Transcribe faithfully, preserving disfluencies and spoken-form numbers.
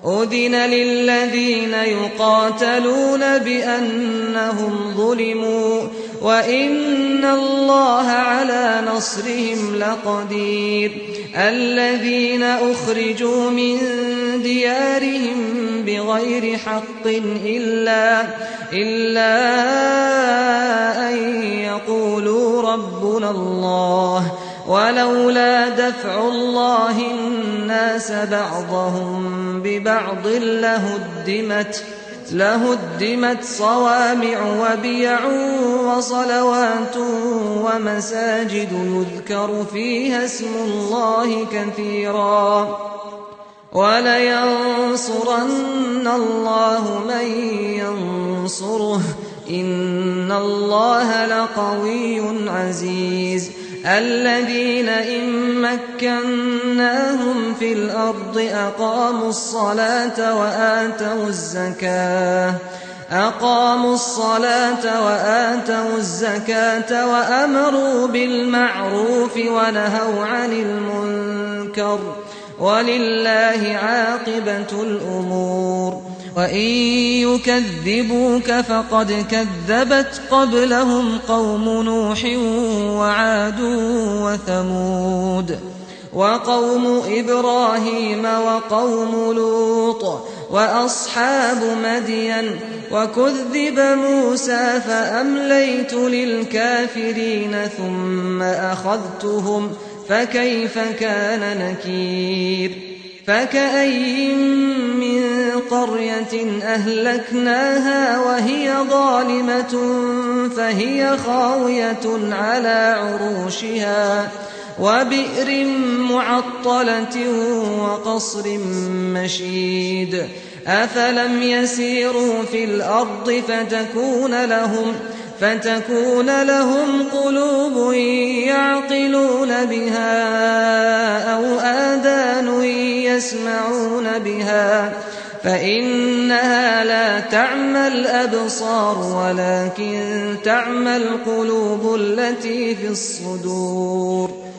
أذن للذين يقاتلون بأنهم ظلموا وإن الله على نصرهم لقدير الذين أخرجوا من ديارهم بغير حق إلا, إلا أن يقولوا ربنا الله ولولا دفع الله الناس بعضهم ببعض لهدمت, لهدمت صوامع وبيع وصلوات ومساجد يذكر فيها اسم الله كثيرا ولينصرن الله من ينصره إن الله لقوي عزيز الذين إن مكناهم في الأرض أقاموا الصلاة وآتوا الزكاة أقاموا الصلاة وآتوا الزكاة وأمروا بالمعروف ونهوا عن المنكر ولله عاقبة الأمور وإن يكذبوك فقد كذبت قبلهم قوم نوح وعاد وثمود وقوم إبراهيم وقوم لوط وأصحاب مدين وكذب موسى فأمليت للكافرين ثم أخذتهم فكيف كان نكير فكأي من قرية أهلكناها وهي ظالمة فهي خاوية على عروشها وبئر معطلة وقصر مشيد أفلم يسيروا في الأرض فتكون لهم فتكون لهم قلوب يعقلون بها أو آذان يسمعون بها فإنها لا تعمى الأبصار ولكن تعمى القلوب التي في الصدور